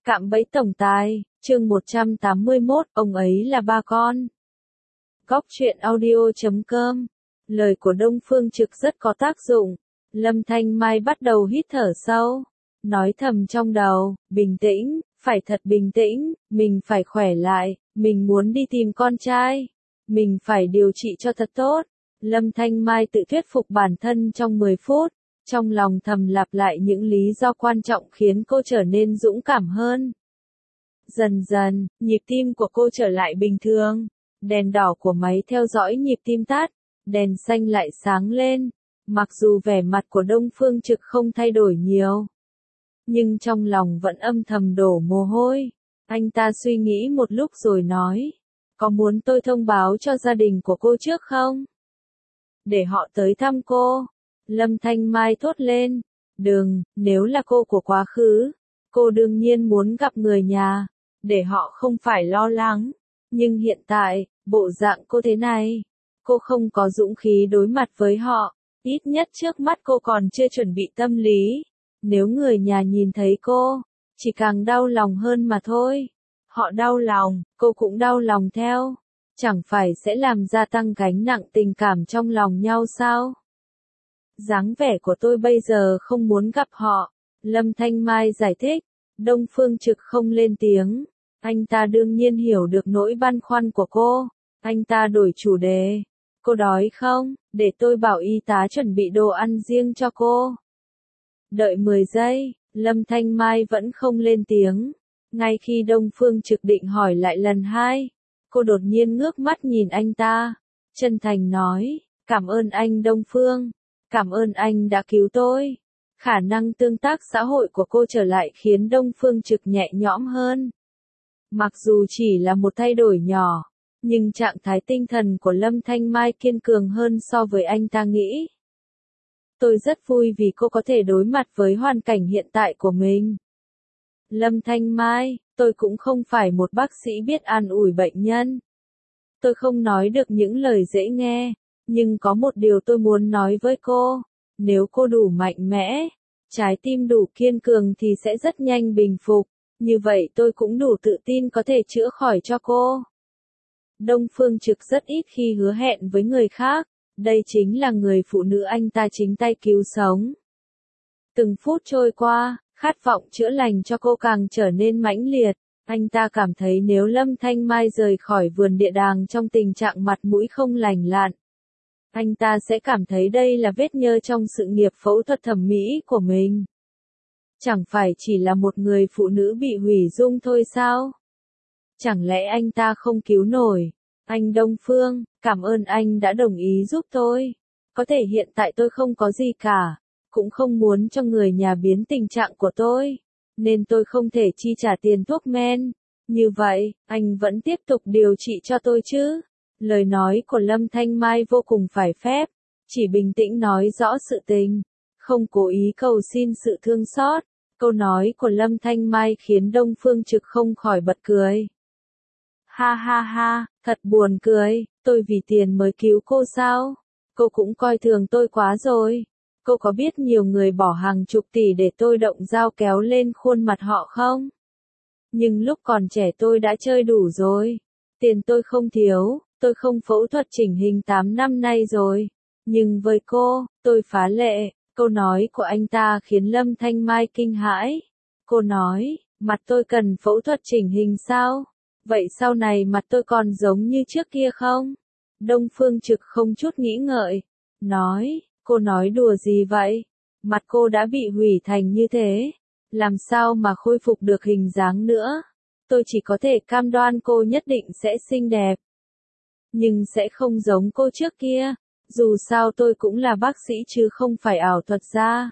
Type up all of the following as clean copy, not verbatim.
Cạm bẫy tổng tài, chương 181, ông ấy là ba con. Góc truyện audio.com. Lời của Đông Phương Trực rất có tác dụng. Lâm Thanh Mai bắt đầu hít thở sâu, nói thầm trong đầu, bình tĩnh, phải thật bình tĩnh, mình phải khỏe lại, mình muốn đi tìm con trai, mình phải điều trị cho thật tốt. Lâm Thanh Mai tự thuyết phục bản thân trong 10 phút, trong lòng thầm lặp lại những lý do quan trọng khiến cô trở nên dũng cảm hơn. Dần dần, nhịp tim của cô trở lại bình thường, đèn đỏ của máy theo dõi nhịp tim tắt, đèn xanh lại sáng lên. Mặc dù vẻ mặt của Đông Phương Trực không thay đổi nhiều, nhưng trong lòng vẫn âm thầm đổ mồ hôi. Anh ta suy nghĩ một lúc rồi nói, có muốn tôi thông báo cho gia đình của cô trước không? Để họ tới thăm cô. Lâm Thanh Mai thốt lên, đừng, nếu là cô của quá khứ, cô đương nhiên muốn gặp người nhà, để họ không phải lo lắng. Nhưng hiện tại, bộ dạng cô thế này, cô không có dũng khí đối mặt với họ. Ít nhất trước mắt cô còn chưa chuẩn bị tâm lý. Nếu người nhà nhìn thấy cô, chỉ càng đau lòng hơn mà thôi. Họ đau lòng, cô cũng đau lòng theo. Chẳng phải sẽ làm gia tăng gánh nặng tình cảm trong lòng nhau sao? Dáng vẻ của tôi bây giờ không muốn gặp họ. Lâm Thanh Mai giải thích. Đông Phương Trực không lên tiếng. Anh ta đương nhiên hiểu được nỗi băn khoăn của cô. Anh ta đổi chủ đề. Cô đói không? Để tôi bảo y tá chuẩn bị đồ ăn riêng cho cô. Đợi 10 giây, Lâm Thanh Mai vẫn không lên tiếng. Ngay khi Đông Phương Trực định hỏi lại lần 2, cô đột nhiên ngước mắt nhìn anh ta. Chân thành nói, cảm ơn anh Đông Phương. Cảm ơn anh đã cứu tôi. Khả năng tương tác xã hội của cô trở lại khiến Đông Phương Trực nhẹ nhõm hơn. Mặc dù chỉ là một thay đổi nhỏ, nhưng trạng thái tinh thần của Lâm Thanh Mai kiên cường hơn so với anh ta nghĩ. Tôi rất vui vì cô có thể đối mặt với hoàn cảnh hiện tại của mình. Lâm Thanh Mai, tôi cũng không phải một bác sĩ biết an ủi bệnh nhân. Tôi không nói được những lời dễ nghe, nhưng có một điều tôi muốn nói với cô. Nếu cô đủ mạnh mẽ, trái tim đủ kiên cường thì sẽ rất nhanh bình phục. Như vậy tôi cũng đủ tự tin có thể chữa khỏi cho cô. Đông Phương Trực rất ít khi hứa hẹn với người khác. Đây chính là người phụ nữ anh ta chính tay cứu sống. Từng phút trôi qua, khát vọng chữa lành cho cô càng trở nên mãnh liệt. Anh ta cảm thấy nếu Lâm Thanh Mai rời khỏi vườn địa đàng trong tình trạng mặt mũi không lành lặn, anh ta sẽ cảm thấy đây là vết nhơ trong sự nghiệp phẫu thuật thẩm mỹ của mình. Chẳng phải chỉ là một người phụ nữ bị hủy dung thôi sao? Chẳng lẽ anh ta không cứu nổi? Anh Đông Phương, cảm ơn anh đã đồng ý giúp tôi. Có thể hiện tại tôi không có gì cả, cũng không muốn cho người nhà biến tình trạng của tôi, nên tôi không thể chi trả tiền thuốc men. Như vậy, anh vẫn tiếp tục điều trị cho tôi chứ? Lời nói của Lâm Thanh Mai vô cùng phải phép, chỉ bình tĩnh nói rõ sự tình, không cố ý cầu xin sự thương xót. Câu nói của Lâm Thanh Mai khiến Đông Phương Trực không khỏi bật cười. Ha ha ha, thật buồn cười, tôi vì tiền mới cứu cô sao? Cô cũng coi thường tôi quá rồi. Cô có biết nhiều người bỏ hàng chục tỷ để tôi động dao kéo lên khuôn mặt họ không? Nhưng lúc còn trẻ tôi đã chơi đủ rồi. Tiền tôi không thiếu, tôi không phẫu thuật chỉnh hình 8 năm nay rồi. Nhưng với cô, tôi phá lệ. Câu nói của anh ta khiến Lâm Thanh Mai kinh hãi. Cô nói, mặt tôi cần phẫu thuật chỉnh hình sao? Vậy sau này mặt tôi còn giống như trước kia không? Đông Phương Trực không chút nghĩ ngợi. Nói, cô nói đùa gì vậy? Mặt cô đã bị hủy thành như thế. Làm sao mà khôi phục được hình dáng nữa? Tôi chỉ có thể cam đoan cô nhất định sẽ xinh đẹp. Nhưng sẽ không giống cô trước kia. Dù sao tôi cũng là bác sĩ chứ không phải ảo thuật gia.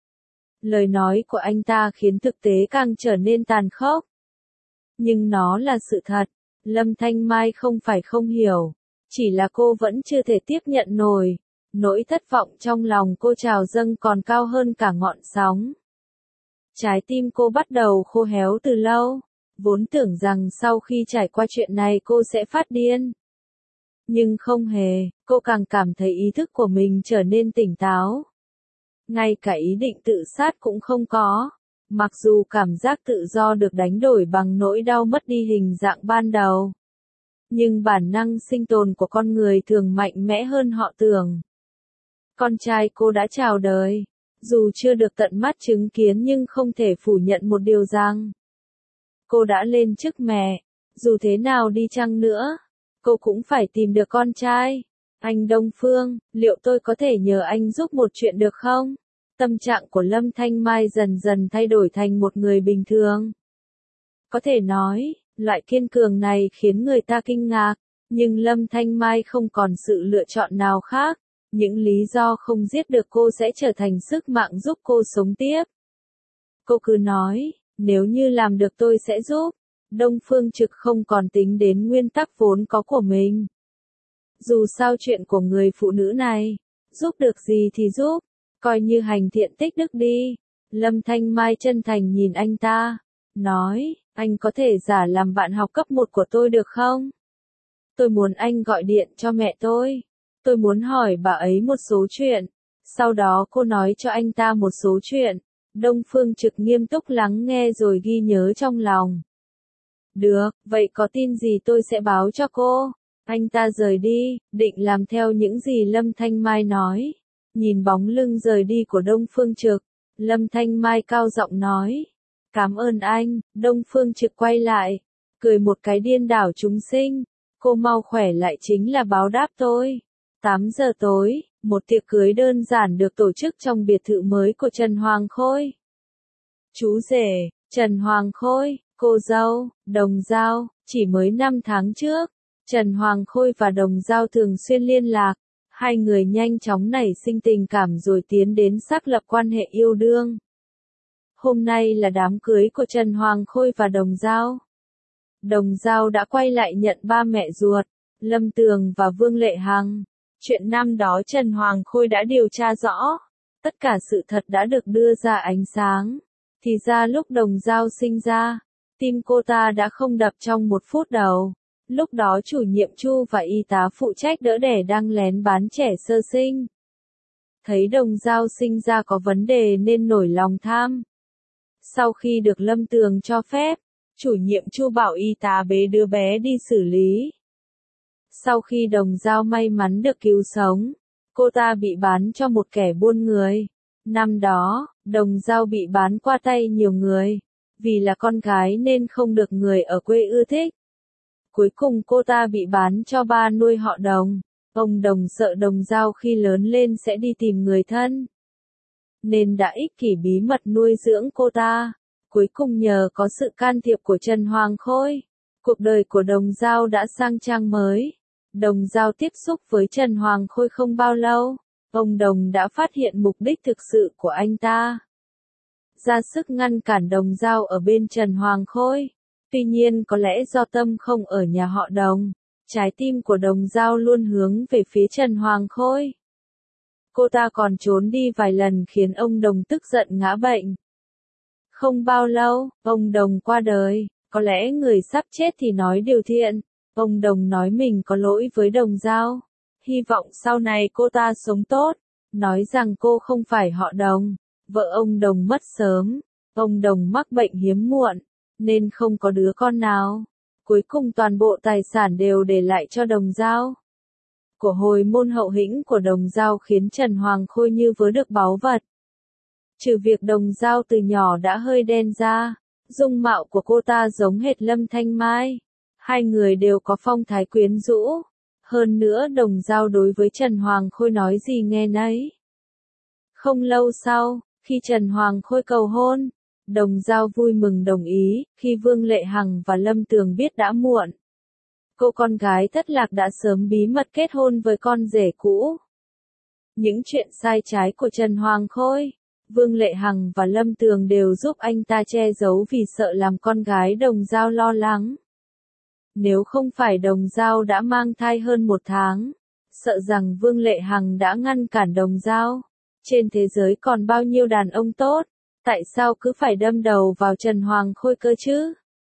Lời nói của anh ta khiến thực tế càng trở nên tàn khốc. Nhưng nó là sự thật. Lâm Thanh Mai không phải không hiểu. Chỉ là cô vẫn chưa thể tiếp nhận nổi. Nỗi thất vọng trong lòng cô trào dâng còn cao hơn cả ngọn sóng. Trái tim cô bắt đầu khô héo từ lâu. Vốn tưởng rằng sau khi trải qua chuyện này cô sẽ phát điên. Nhưng không hề, cô càng cảm thấy ý thức của mình trở nên tỉnh táo. Ngay cả ý định tự sát cũng không có. Mặc dù cảm giác tự do được đánh đổi bằng nỗi đau mất đi hình dạng ban đầu. Nhưng bản năng sinh tồn của con người thường mạnh mẽ hơn họ tưởng. Con trai cô đã chào đời. Dù chưa được tận mắt chứng kiến nhưng không thể phủ nhận một điều rằng cô đã lên chức mẹ. Dù thế nào đi chăng nữa, cô cũng phải tìm được con trai. Anh Đông Phương, liệu tôi có thể nhờ anh giúp một chuyện được không? Tâm trạng của Lâm Thanh Mai dần dần thay đổi thành một người bình thường. Có thể nói, loại kiên cường này khiến người ta kinh ngạc, nhưng Lâm Thanh Mai không còn sự lựa chọn nào khác. Những lý do không giết được cô sẽ trở thành sức mạnh giúp cô sống tiếp. Cô cứ nói, nếu như làm được tôi sẽ giúp. Đông Phương Trực không còn tính đến nguyên tắc vốn có của mình. Dù sao chuyện của người phụ nữ này, giúp được gì thì giúp, coi như hành thiện tích đức đi. Lâm Thanh Mai chân thành nhìn anh ta, nói, anh có thể giả làm bạn học cấp 1 của tôi được không? Tôi muốn anh gọi điện cho mẹ tôi. Tôi muốn hỏi bà ấy một số chuyện. Sau đó cô nói cho anh ta một số chuyện. Đông Phương Trực nghiêm túc lắng nghe rồi ghi nhớ trong lòng. Được, vậy có tin gì tôi sẽ báo cho cô. Anh ta rời đi, định làm theo những gì Lâm Thanh Mai nói. Nhìn bóng lưng rời đi của Đông Phương Trực, Lâm Thanh Mai cao giọng nói. Cảm ơn anh. Đông Phương Trực quay lại, cười một cái điên đảo chúng sinh. Cô mau khỏe lại chính là báo đáp tôi. 8 giờ tối, một tiệc cưới đơn giản được tổ chức trong biệt thự mới của Trần Hoàng Khôi. Chú rể, Trần Hoàng Khôi, cô dâu, Đồng Dao, chỉ mới 5 tháng trước, Trần Hoàng Khôi và Đồng Dao thường xuyên liên lạc. Hai người nhanh chóng nảy sinh tình cảm rồi tiến đến xác lập quan hệ yêu đương. Hôm nay là đám cưới của Trần Hoàng Khôi và Đồng Dao. Đồng Dao đã quay lại nhận ba mẹ ruột, Lâm Tường và Vương Lệ Hằng. Chuyện năm đó Trần Hoàng Khôi đã điều tra rõ. Tất cả sự thật đã được đưa ra ánh sáng. Thì ra lúc Đồng Dao sinh ra, tim cô ta đã không đập trong 1 phút đầu. Lúc đó chủ nhiệm Chu và y tá phụ trách đỡ đẻ đang lén bán trẻ sơ sinh. Thấy Đồng Dao sinh ra có vấn đề nên nổi lòng tham. Sau khi được Lâm Tường cho phép, chủ nhiệm Chu bảo y tá bế đứa bé đi xử lý. Sau khi Đồng Dao may mắn được cứu sống, cô ta bị bán cho một kẻ buôn người. Năm đó, Đồng Dao bị bán qua tay nhiều người. Vì là con gái nên không được người ở quê ưa thích. Cuối cùng cô ta bị bán cho ba nuôi họ Đồng. Ông Đồng sợ Đồng Dao khi lớn lên sẽ đi tìm người thân, nên đã ích kỷ bí mật nuôi dưỡng cô ta. Cuối cùng nhờ có sự can thiệp của Trần Hoàng Khôi, cuộc đời của Đồng Dao đã sang trang mới. Đồng Dao tiếp xúc với Trần Hoàng Khôi không bao lâu, ông Đồng đã phát hiện mục đích thực sự của anh ta. Ra sức ngăn cản Đồng Dao ở bên Trần Hoàng Khôi. Tuy nhiên có lẽ do tâm không ở nhà họ Đồng, trái tim của Đồng Dao luôn hướng về phía Trần Hoàng Khôi. Cô ta còn trốn đi vài lần khiến ông Đồng tức giận ngã bệnh. Không bao lâu, ông Đồng qua đời. Có lẽ người sắp chết thì nói điều thiện. Ông Đồng nói mình có lỗi với Đồng Dao. Hy vọng sau này cô ta sống tốt. Nói rằng cô không phải họ Đồng. Vợ ông Đồng mất sớm. Ông Đồng mắc bệnh hiếm muộn, nên không có đứa con nào. Cuối cùng toàn bộ tài sản đều để lại cho Đồng Dao. Của hồi môn hậu hĩnh của Đồng Dao khiến Trần Hoàng Khôi như vớ được báu vật. Trừ việc Đồng Dao từ nhỏ đã hơi đen ra, dung mạo của cô ta giống hệt Lâm Thanh Mai. Hai người đều có phong thái quyến rũ. Hơn nữa Đồng Dao đối với Trần Hoàng Khôi nói gì nghe nấy. Không lâu sau, khi Trần Hoàng Khôi cầu hôn, Đồng Dao vui mừng đồng ý. Khi Vương Lệ Hằng và Lâm Tường biết đã muộn, cô con gái thất lạc đã sớm bí mật kết hôn với con rể cũ. Những chuyện sai trái của Trần Hoàng Khôi, Vương Lệ Hằng và Lâm Tường đều giúp anh ta che giấu vì sợ làm con gái Đồng Dao lo lắng. Nếu không phải Đồng Dao đã mang thai hơn 1 tháng, sợ rằng Vương Lệ Hằng đã ngăn cản Đồng Dao. Trên thế giới còn bao nhiêu đàn ông tốt, tại sao cứ phải đâm đầu vào Trần Hoàng Khôi cơ chứ?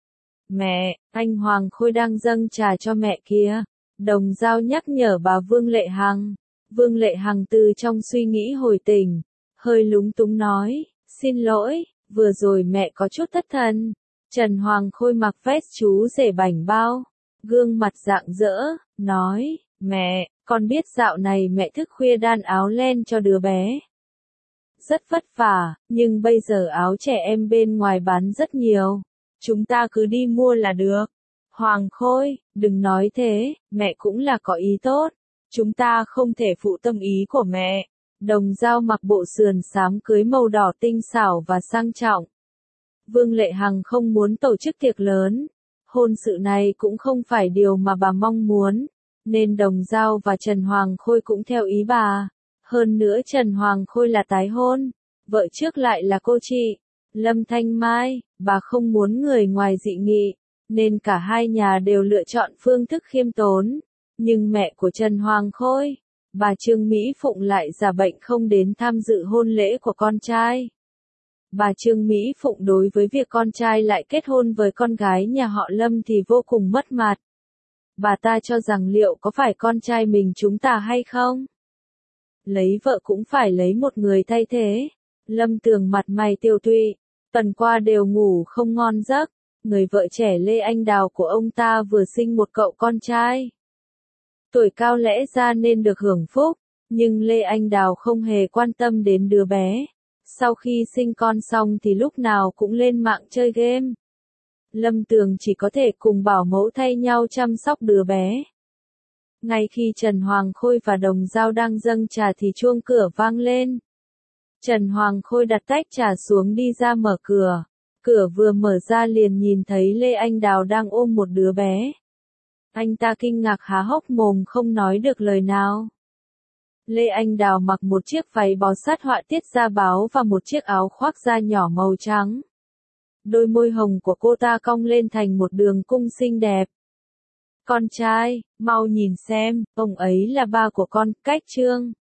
Mẹ, anh Hoàng Khôi đang dâng trà cho mẹ kia. Đồng Dao nhắc nhở bà Vương Lệ Hằng. Vương Lệ Hằng từ trong suy nghĩ hồi tỉnh, hơi lúng túng nói, xin lỗi, Vừa rồi mẹ có chút thất thần. Trần Hoàng Khôi mặc vest chú rể bảnh bao, gương mặt rạng rỡ, nói, mẹ, con biết dạo này mẹ thức khuya đan áo len cho đứa bé. Rất vất vả, nhưng bây giờ áo trẻ em bên ngoài bán rất nhiều. Chúng ta cứ đi mua là được. Hoàng Khôi, đừng nói thế, mẹ cũng là có ý tốt. Chúng ta không thể phụ tâm ý của mẹ. Đồng Dao mặc bộ sườn xám cưới màu đỏ tinh xảo và sang trọng. Vương Lệ Hằng không muốn tổ chức tiệc lớn. Hôn sự này cũng không phải điều mà bà mong muốn, nên Đồng Dao và Trần Hoàng Khôi cũng theo ý bà. Hơn nữa Trần Hoàng Khôi là tái hôn, vợ trước lại là cô chị, Lâm Thanh Mai, bà không muốn người ngoài dị nghị, nên cả hai nhà đều lựa chọn phương thức khiêm tốn. Nhưng mẹ của Trần Hoàng Khôi, bà Trương Mỹ Phụng lại giả bệnh không đến tham dự hôn lễ của con trai. Bà Trương Mỹ Phụng đối với việc con trai lại kết hôn với con gái nhà họ Lâm thì vô cùng mất mặt. Bà ta cho rằng liệu có phải con trai mình chúng ta hay không? Lấy vợ cũng phải lấy một người thay thế. Lâm Tường mặt mày tiêu tụy, tuần qua đều ngủ không ngon giấc. Người vợ trẻ Lê Anh Đào của ông ta vừa sinh một cậu con trai. Tuổi cao lẽ ra nên được hưởng phúc, nhưng Lê Anh Đào không hề quan tâm đến đứa bé. Sau khi sinh con xong thì lúc nào cũng lên mạng chơi game. Lâm Tường chỉ có thể cùng bảo mẫu thay nhau chăm sóc đứa bé. Ngay khi Trần Hoàng Khôi và Đồng Dao đang dâng trà thì chuông cửa vang lên. Trần Hoàng Khôi đặt tách trà xuống đi ra mở cửa. Cửa vừa mở ra liền nhìn thấy Lê Anh Đào đang ôm một đứa bé. Anh ta kinh ngạc há hốc mồm không nói được lời nào. Lê Anh Đào mặc một chiếc váy bó sát họa tiết da báo và một chiếc áo khoác da nhỏ màu trắng. Đôi môi hồng của cô ta cong lên thành một đường cung xinh đẹp. Con trai, mau nhìn xem, ông ấy là ba của con, Cách Trương.